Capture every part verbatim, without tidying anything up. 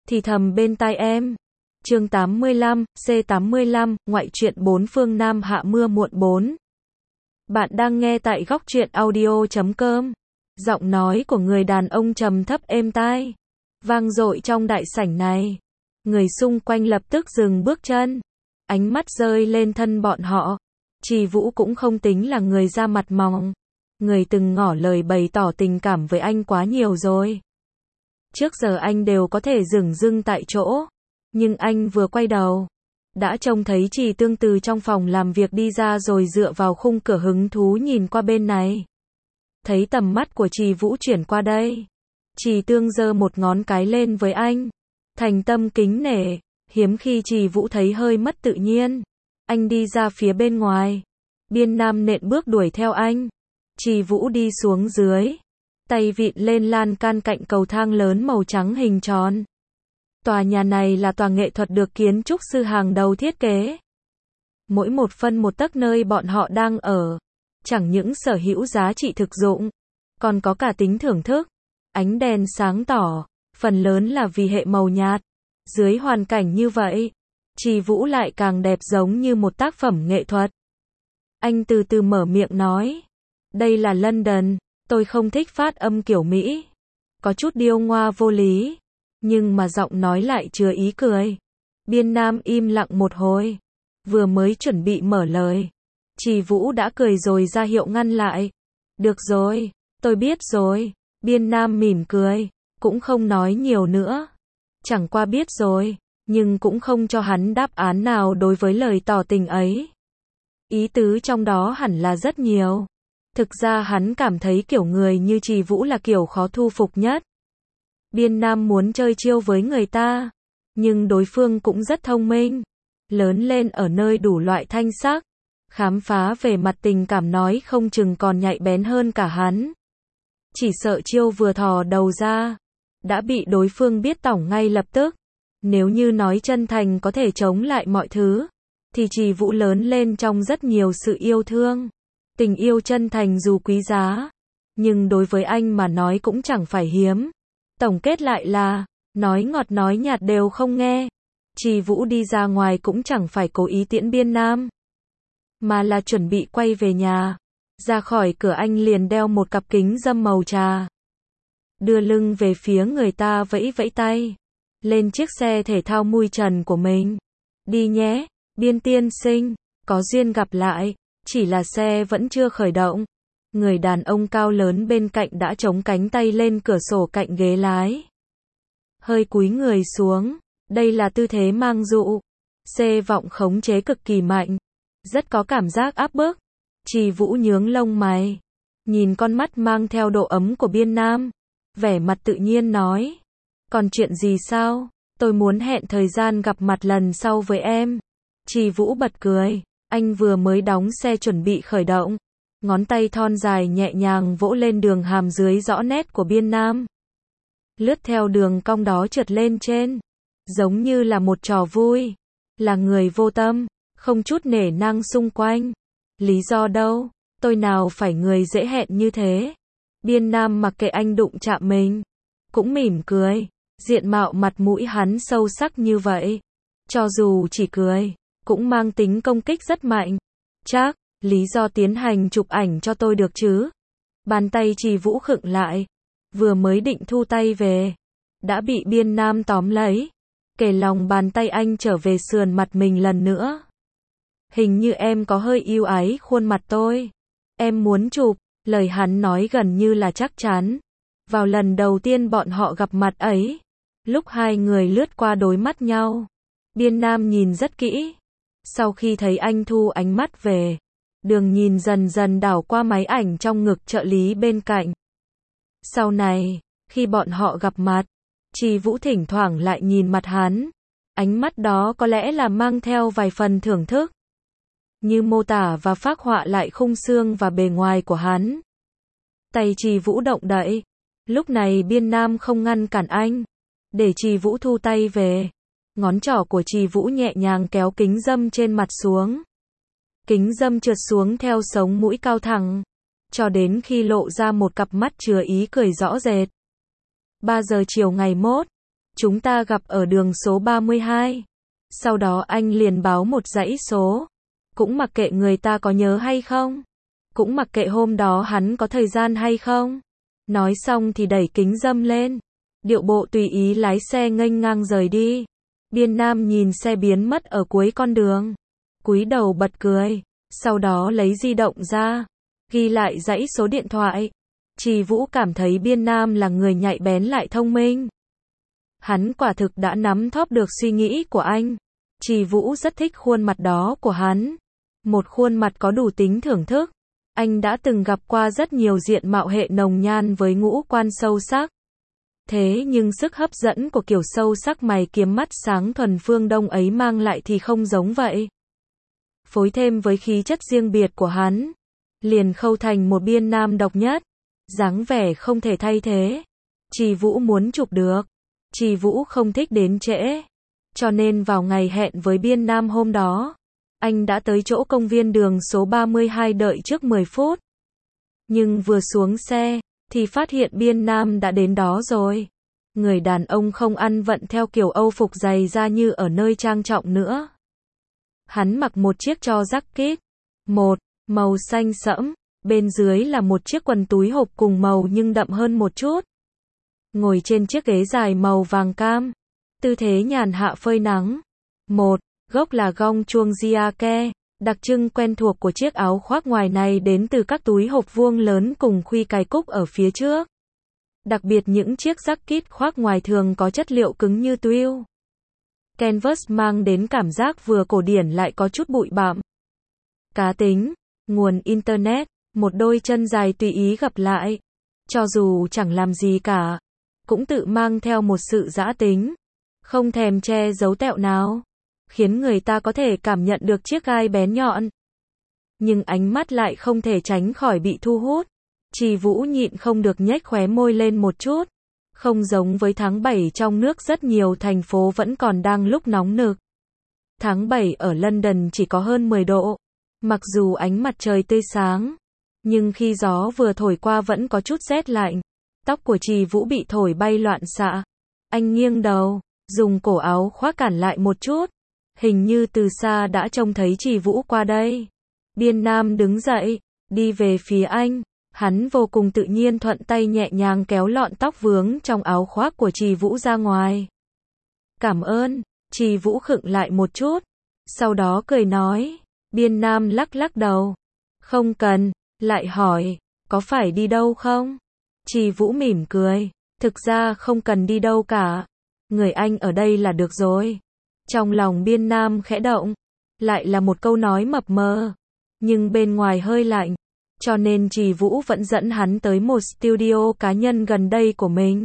thì thầm bên tai em. Chương tám mươi lăm, C tám mươi lăm, ngoại truyện bốn phương Nam hạ mưa muộn bốn. Bạn đang nghe tại góc truyện audio chấm com. Giọng nói của người đàn ông trầm thấp êm tai, vang dội trong đại sảnh này. Người xung quanh lập tức dừng bước chân, ánh mắt rơi lên thân bọn họ. Trì Vũ cũng không tính là người ra mặt mỏng, người từng ngỏ lời bày tỏ tình cảm với anh quá nhiều rồi. Trước giờ anh đều có thể dửng dưng tại chỗ, nhưng anh vừa quay đầu, đã trông thấy Trì Tương từ trong phòng làm việc đi ra rồi dựa vào khung cửa hứng thú nhìn qua bên này. Thấy tầm mắt của Trì Vũ chuyển qua đây, Trì Tương giơ một ngón cái lên với anh, thành tâm kính nể. Hiếm khi Trì Vũ thấy hơi mất tự nhiên. Anh đi ra phía bên ngoài, Biên Nam nện bước đuổi theo anh. Trì Vũ đi xuống dưới, tay vịn lên lan can cạnh cầu thang lớn màu trắng hình tròn. Tòa nhà này là tòa nghệ thuật được kiến trúc sư hàng đầu thiết kế. Mỗi một phân một tấc nơi bọn họ đang ở, chẳng những sở hữu giá trị thực dụng, còn có cả tính thưởng thức. Ánh đèn sáng tỏ, phần lớn là vì hệ màu nhạt. Dưới hoàn cảnh như vậy, Trì Vũ lại càng đẹp giống như một tác phẩm nghệ thuật. Anh từ từ mở miệng nói, đây là London, tôi không thích phát âm kiểu Mỹ, có chút điêu ngoa vô lý, nhưng mà giọng nói lại chứa ý cười. Biên Nam im lặng một hồi, vừa mới chuẩn bị mở lời, Trì Vũ đã cười rồi ra hiệu ngăn lại. Được rồi, tôi biết rồi. Biên Nam mỉm cười, cũng không nói nhiều nữa. Chẳng qua biết rồi, nhưng cũng không cho hắn đáp án nào đối với lời tỏ tình ấy. Ý tứ trong đó hẳn là rất nhiều. Thực ra hắn cảm thấy kiểu người như Trì Vũ là kiểu khó thu phục nhất. Biên Nam muốn chơi chiêu với người ta, nhưng đối phương cũng rất thông minh, lớn lên ở nơi đủ loại thanh sắc, khám phá về mặt tình cảm nói không chừng còn nhạy bén hơn cả hắn. Chỉ sợ chiêu vừa thò đầu ra, đã bị đối phương biết tỏng ngay lập tức. Nếu như nói chân thành có thể chống lại mọi thứ, thì Trì Vũ lớn lên trong rất nhiều sự yêu thương. Tình yêu chân thành dù quý giá, nhưng đối với anh mà nói cũng chẳng phải hiếm. Tổng kết lại là, nói ngọt nói nhạt đều không nghe. Trì Vũ đi ra ngoài cũng chẳng phải cố ý tiễn Biên Nam, mà là chuẩn bị quay về nhà. Ra khỏi cửa anh liền đeo một cặp kính râm màu trà, đưa lưng về phía người ta vẫy vẫy tay, lên chiếc xe thể thao mui trần của mình. Đi nhé, Biên tiên sinh, có duyên gặp lại. Chỉ là xe vẫn chưa khởi động, người đàn ông cao lớn bên cạnh đã chống cánh tay lên cửa sổ cạnh ghế lái, hơi cúi người xuống. Đây là tư thế mang dụ, xê vọng khống chế cực kỳ mạnh, rất có cảm giác áp bức. Trì Vũ nhướng lông mày, nhìn con mắt mang theo độ ấm của Biên Nam, vẻ mặt tự nhiên nói, còn chuyện gì sao? Tôi muốn hẹn thời gian gặp mặt lần sau với em. Trì Vũ bật cười, anh vừa mới đóng xe chuẩn bị khởi động, ngón tay thon dài nhẹ nhàng vỗ lên đường hàm dưới rõ nét của Biên Nam, lướt theo đường cong đó trượt lên trên, giống như là một trò vui, là người vô tâm, không chút nể nang xung quanh. Lý do đâu, tôi nào phải người dễ hẹn như thế. Biên Nam mặc kệ anh đụng chạm mình, cũng mỉm cười. Diện mạo mặt mũi hắn sâu sắc như vậy, cho dù chỉ cười, cũng mang tính công kích rất mạnh. Chắc, lý do tiến hành chụp ảnh cho tôi được chứ? Bàn tay Trì Vũ khựng lại, vừa mới định thu tay về, đã bị Biên Nam tóm lấy, kề lòng bàn tay anh trở về sườn mặt mình lần nữa. Hình như em có hơi yêu ái khuôn mặt tôi. Em muốn chụp, lời hắn nói gần như là chắc chắn. Vào lần đầu tiên bọn họ gặp mặt ấy, lúc hai người lướt qua đối mắt nhau, Biên Nam nhìn rất kỹ. Sau khi thấy anh thu ánh mắt về, đường nhìn dần dần đảo qua máy ảnh trong ngực trợ lý bên cạnh. Sau này, khi bọn họ gặp mặt, Trì Vũ thỉnh thoảng lại nhìn mặt hắn. Ánh mắt đó có lẽ là mang theo vài phần thưởng thức, như mô tả và phác họa lại khung xương và bề ngoài của hắn. Tay Trì Vũ động đậy. Lúc này Biên Nam không ngăn cản anh, để Trì Vũ thu tay về. Ngón trỏ của Trì Vũ nhẹ nhàng kéo kính râm trên mặt xuống. Kính râm trượt xuống theo sống mũi cao thẳng, cho đến khi lộ ra một cặp mắt chứa ý cười rõ rệt. ba giờ chiều ngày mốt, Chúng ta gặp ở đường số ba mươi hai. Sau đó anh liền báo một dãy số. Cũng mặc kệ người ta có nhớ hay không. Cũng mặc kệ hôm đó hắn có thời gian hay không. Nói xong thì đẩy kính râm lên. Điệu bộ tùy ý lái xe nghênh ngang rời đi. Biên Nam nhìn xe biến mất ở cuối con đường. Cúi đầu bật cười. Sau đó lấy di động ra. Ghi lại dãy số điện thoại. Trì Vũ cảm thấy Biên Nam là người nhạy bén lại thông minh. Hắn quả thực đã nắm thóp được suy nghĩ của anh. Trì Vũ rất thích khuôn mặt đó của hắn. Một khuôn mặt có đủ tính thưởng thức. Anh đã từng gặp qua rất nhiều diện mạo hệ nồng nhan với ngũ quan sâu sắc. Thế nhưng sức hấp dẫn của kiểu sâu sắc mày kiếm mắt sáng thuần phương Đông ấy mang lại thì không giống vậy. Phối thêm với khí chất riêng biệt của hắn, liền khâu thành một Biên Nam độc nhất. Dáng vẻ không thể thay thế. Trì Vũ muốn chụp được. Trì Vũ không thích đến trễ. Cho nên vào ngày hẹn với Biên Nam hôm đó, anh đã tới chỗ công viên đường số ba mươi hai đợi trước mười phút. Nhưng vừa xuống xe, thì phát hiện Biên Nam đã đến đó rồi. Người đàn ông không ăn vận theo kiểu Âu phục dày da như ở nơi trang trọng nữa. Hắn mặc một chiếc cho jacket, một, màu xanh sẫm, bên dưới là một chiếc quần túi hộp cùng màu nhưng đậm hơn một chút. Ngồi trên chiếc ghế dài màu vàng cam, tư thế nhàn hạ phơi nắng. Một, gốc là gong chuông Giake, đặc trưng quen thuộc của chiếc áo khoác ngoài này đến từ các túi hộp vuông lớn cùng khuy cài cúc ở phía trước. Đặc biệt những chiếc jacket khoác ngoài thường có chất liệu cứng như twill. Canvas mang đến cảm giác vừa cổ điển lại có chút bụi bặm. Cá tính, nguồn internet, một đôi chân dài tùy ý gập lại. Cho dù chẳng làm gì cả, cũng tự mang theo một sự dã tính, không thèm che giấu tẹo nào, khiến người ta có thể cảm nhận được chiếc gai bén nhọn. Nhưng ánh mắt lại không thể tránh khỏi bị thu hút. Trì Vũ nhịn không được nhếch khóe môi lên một chút. Không giống với tháng bảy trong nước, rất nhiều thành phố vẫn còn đang lúc nóng nực. Tháng bảy ở London chỉ có hơn mười độ. Mặc dù ánh mặt trời tươi sáng, nhưng khi gió vừa thổi qua vẫn có chút rét lạnh. Tóc của Trì Vũ bị thổi bay loạn xạ. Anh nghiêng đầu, dùng cổ áo khoác cản lại một chút. Hình như từ xa đã trông thấy Trì Vũ qua đây. Biên Nam đứng dậy, đi về phía anh. Hắn vô cùng tự nhiên thuận tay nhẹ nhàng kéo lọn tóc vướng trong áo khoác của Trì Vũ ra ngoài. Cảm ơn. Trì Vũ khựng lại một chút. Sau đó cười nói. Biên Nam lắc lắc đầu. Không cần. Lại hỏi. Có phải đi đâu không? Trì Vũ mỉm cười. Thực ra không cần đi đâu cả. Người anh ở đây là được rồi. Trong lòng Biên Nam khẽ động. Lại là một câu nói mập mờ. Nhưng bên ngoài hơi lạnh. Cho nên Trì Vũ vẫn dẫn hắn tới một studio cá nhân gần đây của mình.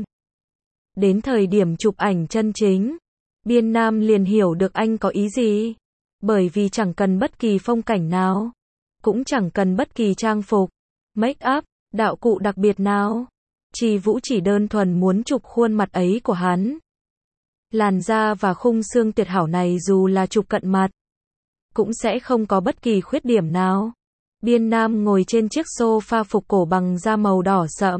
Đến thời điểm chụp ảnh chân chính, Biên Nam liền hiểu được anh có ý gì. Bởi vì chẳng cần bất kỳ phong cảnh nào, cũng chẳng cần bất kỳ trang phục, make up, đạo cụ đặc biệt nào. Trì Vũ chỉ đơn thuần muốn chụp khuôn mặt ấy của hắn. Làn da và khung xương tuyệt hảo này dù là chụp cận mặt, cũng sẽ không có bất kỳ khuyết điểm nào. Biên Nam ngồi trên chiếc sofa phục cổ bằng da màu đỏ sậm.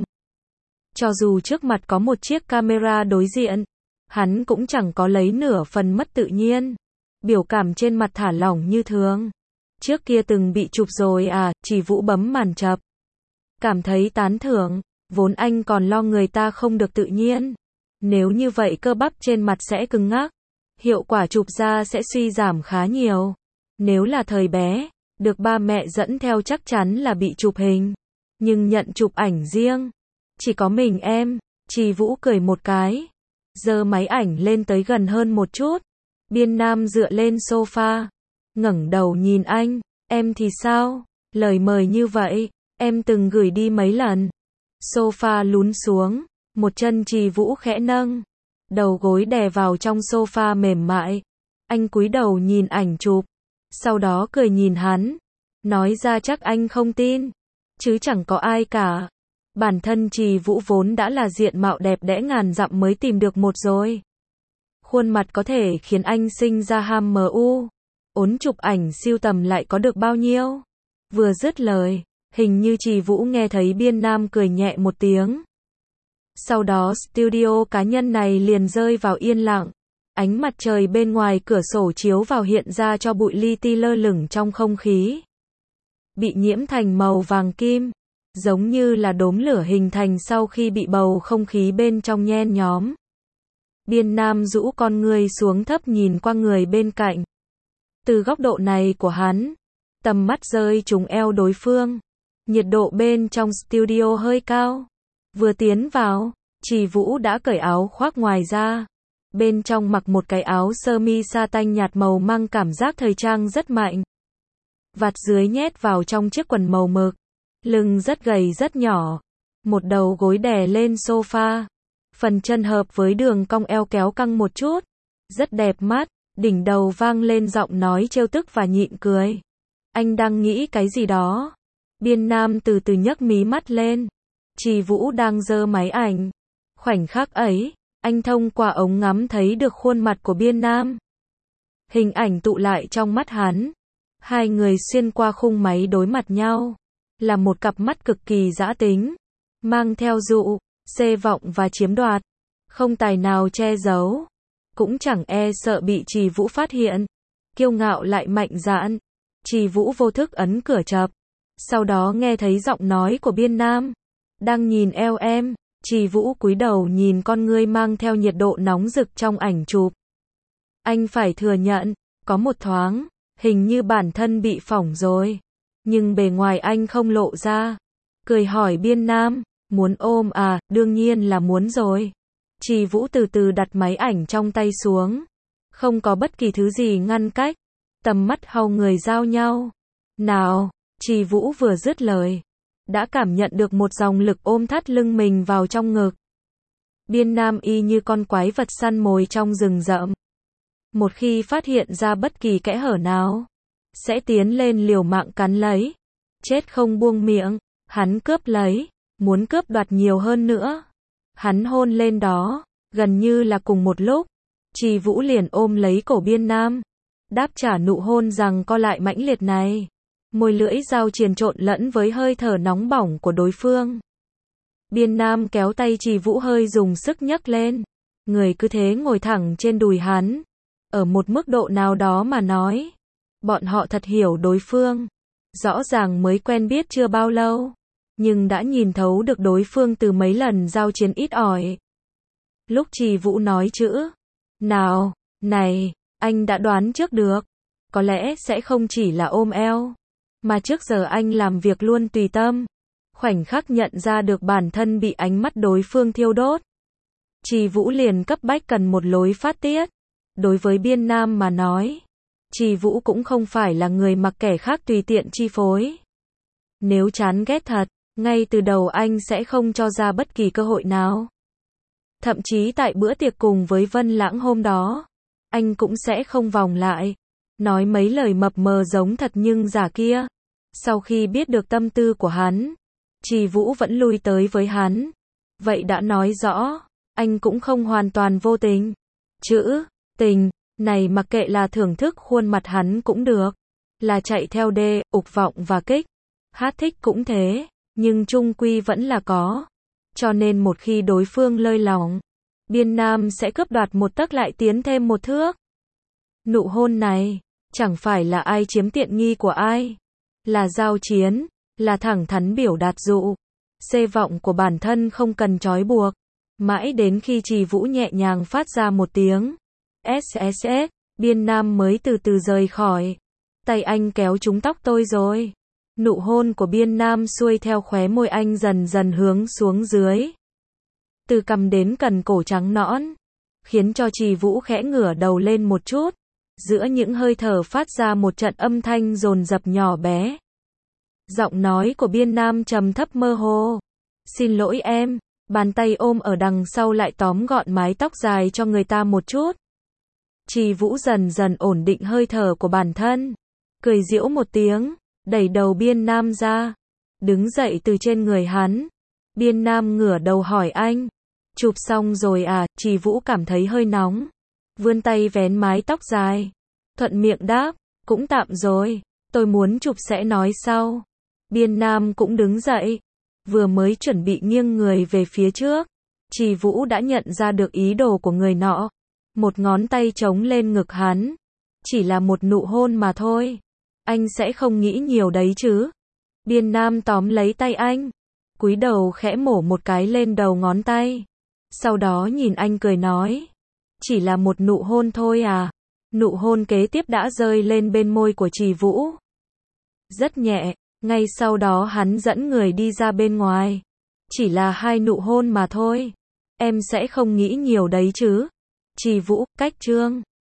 Cho dù trước mặt có một chiếc camera đối diện, hắn cũng chẳng có lấy nửa phần mất tự nhiên. Biểu cảm trên mặt thả lỏng như thường. Trước kia từng bị chụp rồi à? Trì Vũ bấm màn chập. Cảm thấy tán thưởng, vốn anh còn lo người ta không được tự nhiên. Nếu như vậy cơ bắp trên mặt sẽ cứng ngắc, hiệu quả chụp ra sẽ suy giảm khá nhiều. Nếu là thời bé, được ba mẹ dẫn theo chắc chắn là bị chụp hình. Nhưng nhận chụp ảnh riêng, chỉ có mình em. Trì Vũ cười một cái, giơ máy ảnh lên tới gần hơn một chút. Biên Nam dựa lên sofa, ngẩng đầu nhìn anh. Em thì sao? Lời mời như vậy, em từng gửi đi mấy lần. Sofa lún xuống, một chân Trì Vũ khẽ nâng, đầu gối đè vào trong sofa mềm mại. Anh cúi đầu nhìn ảnh chụp, sau đó cười nhìn hắn, nói ra chắc anh không tin, chứ chẳng có ai cả. Bản thân Trì Vũ vốn đã là diện mạo đẹp đẽ ngàn dặm mới tìm được một rồi. Khuôn mặt có thể khiến anh sinh ra ham mờ u. Ốn chụp ảnh siêu tầm lại có được bao nhiêu? Vừa dứt lời, hình như Trì Vũ nghe thấy Biên Nam cười nhẹ một tiếng. Sau đó studio cá nhân này liền rơi vào yên lặng. Ánh mặt trời bên ngoài cửa sổ chiếu vào hiện ra cho bụi li ti lơ lửng trong không khí. Bị nhiễm thành màu vàng kim, giống như là đốm lửa hình thành sau khi bị bầu không khí bên trong nhen nhóm. Biên Nam rũ con người xuống thấp nhìn qua người bên cạnh. Từ góc độ này của hắn, tầm mắt rơi trúng eo đối phương. Nhiệt độ bên trong studio hơi cao. Vừa tiến vào, Trì Vũ đã cởi áo khoác ngoài ra. Bên trong mặc một cái áo sơ mi sa tanh nhạt màu mang cảm giác thời trang rất mạnh. Vạt dưới nhét vào trong chiếc quần màu mực. Lưng rất gầy rất nhỏ. Một đầu gối đè lên sofa. Phần chân hợp với đường cong eo kéo căng một chút. Rất đẹp mắt. Đỉnh đầu vang lên giọng nói trêu tức và nhịn cười. Anh đang nghĩ cái gì đó? Biên Nam từ từ nhấc mí mắt lên. Trì Vũ đang giơ máy ảnh. Khoảnh khắc ấy, anh thông qua ống ngắm thấy được khuôn mặt của Biên Nam. Hình ảnh tụ lại trong mắt hắn. Hai người xuyên qua khung máy đối mặt nhau. Là một cặp mắt cực kỳ dã tính. Mang theo dụ, xê vọng và chiếm đoạt. Không tài nào che giấu. Cũng chẳng e sợ bị Trì Vũ phát hiện. Kiêu ngạo lại mạnh dạn. Trì Vũ vô thức ấn cửa chập. Sau đó nghe thấy giọng nói của Biên Nam. Đang nhìn eo em. Trì Vũ cúi đầu nhìn con ngươi mang theo nhiệt độ nóng rực trong ảnh chụp. Anh phải thừa nhận, có một thoáng, hình như bản thân bị phỏng rồi. Nhưng bề ngoài anh không lộ ra. Cười hỏi Biên Nam, muốn ôm à, đương nhiên là muốn rồi. Trì Vũ từ từ đặt máy ảnh trong tay xuống. Không có bất kỳ thứ gì ngăn cách. Tầm mắt hầu người giao nhau. Nào, Trì Vũ vừa dứt lời. Đã cảm nhận được một dòng lực ôm thắt lưng mình vào trong ngực. Biên Nam y như con quái vật săn mồi trong rừng rậm. Một khi phát hiện ra bất kỳ kẽ hở nào, sẽ tiến lên liều mạng cắn lấy. Chết không buông miệng, hắn cướp lấy, muốn cướp đoạt nhiều hơn nữa. Hắn hôn lên đó, gần như là cùng một lúc. Trì Vũ liền ôm lấy cổ Biên Nam. Đáp trả nụ hôn rằng co lại mãnh liệt này. Môi lưỡi dao triền trộn lẫn với hơi thở nóng bỏng của đối phương. Biên Nam kéo tay Trì Vũ hơi dùng sức nhấc lên. Người cứ thế ngồi thẳng trên đùi hắn. Ở một mức độ nào đó mà nói. Bọn họ thật hiểu đối phương. Rõ ràng mới quen biết chưa bao lâu. Nhưng đã nhìn thấu được đối phương từ mấy lần giao chiến ít ỏi. Lúc Trì Vũ nói chữ. Nào, này, anh đã đoán trước được. Có lẽ sẽ không chỉ là ôm eo. Mà trước giờ anh làm việc luôn tùy tâm. Khoảnh khắc nhận ra được bản thân bị ánh mắt đối phương thiêu đốt. Trì Vũ liền cấp bách cần một lối phát tiết. Đối với Biên Nam mà nói, Trì Vũ cũng không phải là người mặc kẻ khác tùy tiện chi phối. Nếu chán ghét thật, ngay từ đầu anh sẽ không cho ra bất kỳ cơ hội nào. Thậm chí tại bữa tiệc cùng với Vân Lãng hôm đó, anh cũng sẽ không vòng lại. Nói mấy lời mập mờ giống thật nhưng giả kia. Sau khi biết được tâm tư của hắn, Trì Vũ vẫn lui tới với hắn. Vậy đã nói rõ, anh cũng không hoàn toàn vô tình. Chữ, tình, này mặc kệ là thưởng thức khuôn mặt hắn cũng được. Là chạy theo đê, ục vọng và kích. Hát thích cũng thế, nhưng chung quy vẫn là có. Cho nên một khi đối phương lơi lỏng, Biên Nam sẽ cướp đoạt một tấc lại tiến thêm một thước. Nụ hôn này, chẳng phải là ai chiếm tiện nghi của ai. Là giao chiến, là thẳng thắn biểu đạt dụ. Xê vọng của bản thân không cần trói buộc. Mãi đến khi Trì Vũ nhẹ nhàng phát ra một tiếng ét ét ét, Biên Nam mới từ từ rời khỏi. Tay anh kéo trúng tóc tôi rồi. Nụ hôn của Biên Nam xuôi theo khóe môi anh dần dần hướng xuống dưới. Từ cằm đến cần cổ trắng nõn. Khiến cho Trì Vũ khẽ ngửa đầu lên một chút. Giữa những hơi thở phát ra một trận âm thanh dồn dập nhỏ bé. Giọng nói của Biên Nam trầm thấp mơ hồ. Xin lỗi em. Bàn tay ôm ở đằng sau lại tóm gọn mái tóc dài cho người ta một chút. Trì Vũ dần dần ổn định hơi thở của bản thân. Cười giễu một tiếng, đẩy đầu Biên Nam ra. Đứng dậy từ trên người hắn. Biên Nam ngửa đầu hỏi anh. Chụp xong rồi à? Trì Vũ cảm thấy hơi nóng. Vươn tay vén mái tóc dài. Thuận miệng đáp, cũng tạm rồi. Tôi muốn chụp sẽ nói sau. Biên Nam cũng đứng dậy. Vừa mới chuẩn bị nghiêng người về phía trước. Trì Vũ đã nhận ra được ý đồ của người nọ. Một ngón tay chống lên ngực hắn. Chỉ là một nụ hôn mà thôi. Anh sẽ không nghĩ nhiều đấy chứ. Điền Nam tóm lấy tay anh. Cúi đầu khẽ mổ một cái lên đầu ngón tay. Sau đó nhìn anh cười nói. Chỉ là một nụ hôn thôi à. Nụ hôn kế tiếp đã rơi lên bên môi của Trì Vũ. Rất nhẹ. Ngay sau đó hắn dẫn người đi ra bên ngoài. Chỉ là hai nụ hôn mà thôi. Em sẽ không nghĩ nhiều đấy chứ. Trì Vũ, cách chương.